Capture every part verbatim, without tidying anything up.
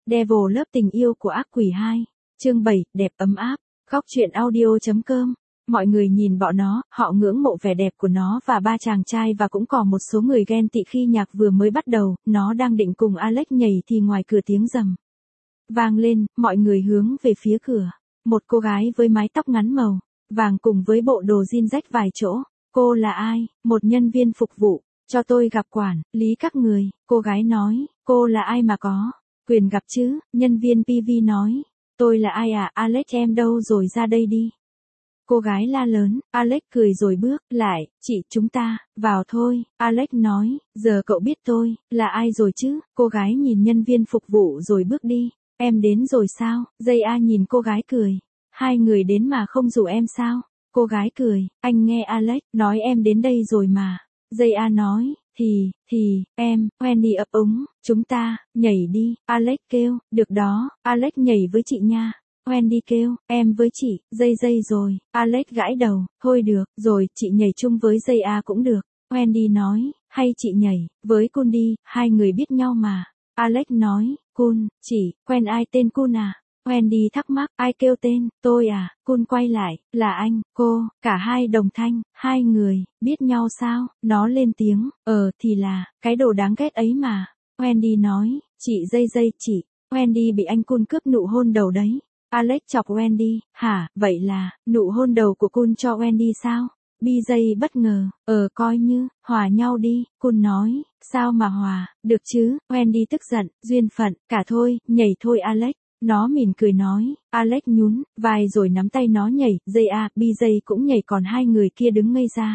Devil lớp tình yêu của ác quỷ hai. Chương bảy, đẹp ấm áp. Góc truyện audio.com. Mọi người nhìn bọn nó, họ ngưỡng mộ vẻ đẹp của nó và ba chàng trai và cũng có một số người ghen tị khi nhạc vừa mới bắt đầu, nó đang định cùng Alex nhảy thì ngoài cửa tiếng rầm vang lên, mọi người hướng về phía cửa. Một cô gái với mái tóc ngắn màu vàng cùng với bộ đồ jean rách vài chỗ. Cô là ai? Một nhân viên phục vụ. Cho tôi gặp quản lý các người, cô gái nói. Cô là ai mà có quyền gặp chứ? Nhân viên pê vê nói. Tôi là ai à? Alex em đâu rồi, ra đây đi. Cô gái la lớn. Alex cười rồi bước lại. Chị, chúng ta vào thôi. Alex nói. Giờ cậu biết tôi là ai rồi chứ? Cô gái nhìn nhân viên phục vụ rồi bước đi. Em đến rồi sao? Dây A nhìn cô gái cười. Hai người đến mà không rủ em sao? Cô gái cười. Anh nghe Alex nói em đến đây rồi mà. Dây A nói. Thì, thì, em, Wendy ấp úng. Chúng ta nhảy đi. Alex kêu. Được đó, Alex nhảy với chị nha. Wendy kêu. Em với chị. Dây dây rồi. Alex gãi đầu. Thôi được, rồi, chị nhảy chung với dây A cũng được. Wendy nói. Hay chị nhảy với Kun đi, hai người biết nhau mà. Alex nói. Kun, chị, quen ai tên Kun à? Wendy thắc mắc. Ai kêu tên? Tôi à? Kun quay lại. Là anh, cô, cả hai đồng thanh. Hai người, biết nhau sao? Nó lên tiếng. Ờ, thì là, cái đồ đáng ghét ấy mà. Wendy nói. Chị dây dây, chị. Wendy bị anh Kun cướp nụ hôn đầu đấy. Alex chọc Wendy. Hả, vậy là, nụ hôn đầu của Kun cho Wendy sao? bê jay bất ngờ. Ờ, coi như, hòa nhau đi. Kun nói. Sao mà hòa, được chứ? Wendy tức giận. Duyên phận, cả thôi, nhảy thôi Alex. Nó mỉm cười nói. Alex nhún vai rồi nắm tay nó nhảy. Dây A, bê jay cũng nhảy, còn hai người kia đứng ngây ra.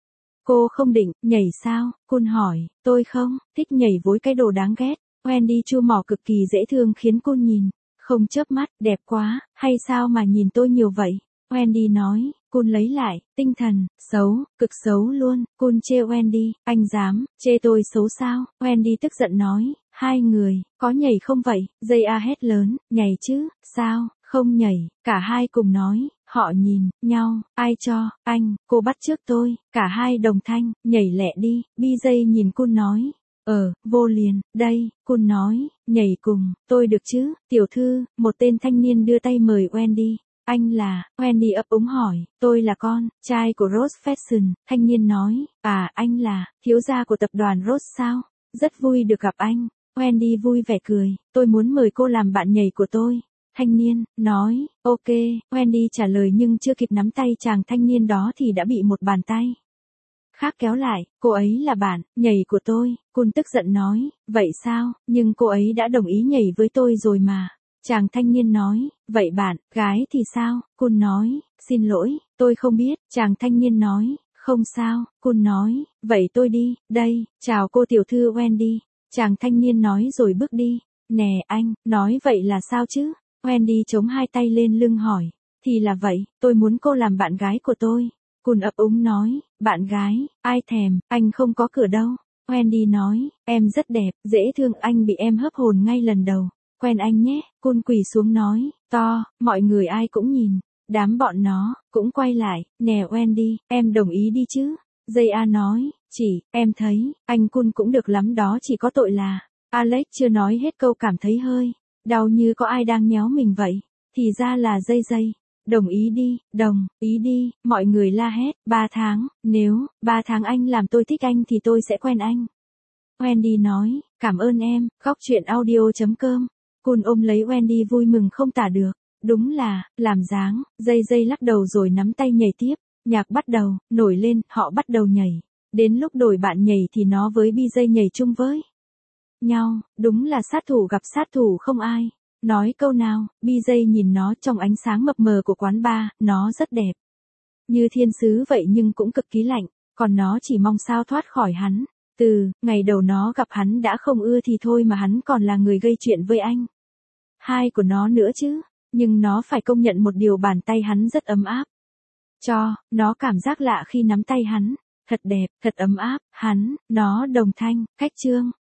Cô không định nhảy sao? Kun hỏi. Tôi không thích nhảy với cái đồ đáng ghét. Wendy chu mỏ cực kỳ dễ thương khiến Kun nhìn không chớp mắt. Đẹp quá, hay sao mà nhìn tôi nhiều vậy? Wendy nói. Kun lấy lại tinh thần. Xấu, cực xấu luôn. Kun chê Wendy. Anh dám chê tôi xấu sao? Wendy tức giận nói. Hai người có nhảy không vậy? Dây A hét lớn. Nhảy chứ? Sao không nhảy? Cả hai cùng nói. Họ nhìn nhau. Ai cho anh? Cô bắt trước tôi. Cả hai đồng thanh. Nhảy lẹ đi. bê jay nhìn Kun nói. Ờ, vô liền. Đây. Kun nói. Nhảy cùng tôi được chứ? Tiểu thư. Một tên thanh niên đưa tay mời Wendy. Anh là? Wendy ấp úng hỏi. Tôi là con trai của Rose Fashion. Thanh niên nói. À, anh là thiếu gia của tập đoàn Rose sao? Rất vui được gặp anh. Wendy vui vẻ cười. Tôi muốn mời cô làm bạn nhảy của tôi. Thanh niên nói. Ok. Wendy trả lời nhưng chưa kịp nắm tay chàng thanh niên đó thì đã bị một bàn tay khác kéo lại. Cô ấy là bạn nhảy của tôi. Kun tức giận nói. Vậy sao? Nhưng cô ấy đã đồng ý nhảy với tôi rồi mà. Chàng thanh niên nói. Vậy bạn gái thì sao? Kun nói. Xin lỗi, tôi không biết. Chàng thanh niên nói. Không sao. Kun nói. Vậy tôi đi đây. Chào cô tiểu thư Wendy. Chàng thanh niên nói rồi bước đi. Nè anh, nói vậy là sao chứ? Wendy chống hai tay lên lưng hỏi. Thì là vậy, tôi muốn cô làm bạn gái của tôi. Kun ấp úng nói. Bạn gái, ai thèm, anh không có cửa đâu. Wendy nói. Em rất đẹp, dễ thương, anh bị em hớp hồn ngay lần đầu. Quen anh nhé. Kun quỳ xuống nói. To, mọi người ai cũng nhìn. Đám bọn nó cũng quay lại. Nè Wendy, em đồng ý đi chứ? Dây A nói. Chỉ, em thấy, anh Kun cũng được lắm đó, chỉ có tội là. Alex chưa nói hết câu cảm thấy hơi đau như có ai đang nhéo mình vậy. Thì ra là dây dây. Đồng ý đi, đồng ý đi, mọi người la hét. Ba tháng, nếu, ba tháng anh làm tôi thích anh thì tôi sẽ quen anh. Wendy nói. Cảm ơn em. Góc truyện audio.com. Kun ôm lấy Wendy vui mừng không tả được. Đúng là, làm dáng. Dây dây lắc đầu rồi nắm tay nhảy tiếp. Nhạc bắt đầu, nổi lên, họ bắt đầu nhảy. Đến lúc đổi bạn nhảy thì nó với bê jay nhảy chung với nhau. Đúng là sát thủ gặp sát thủ không ai nói câu nào. bê jay nhìn nó trong ánh sáng mập mờ của quán bar. Nó rất đẹp, như thiên sứ vậy nhưng cũng cực kỳ lạnh. Còn nó chỉ mong sao thoát khỏi hắn. Từ ngày đầu nó gặp hắn đã không ưa thì thôi mà hắn còn là người gây chuyện với anh hai của nó nữa chứ. Nhưng nó phải công nhận một điều, bàn tay hắn rất ấm áp. Cho nó cảm giác lạ khi nắm tay hắn. Thật đẹp, thật ấm áp. Hắn, nó đồng thanh. Cách chương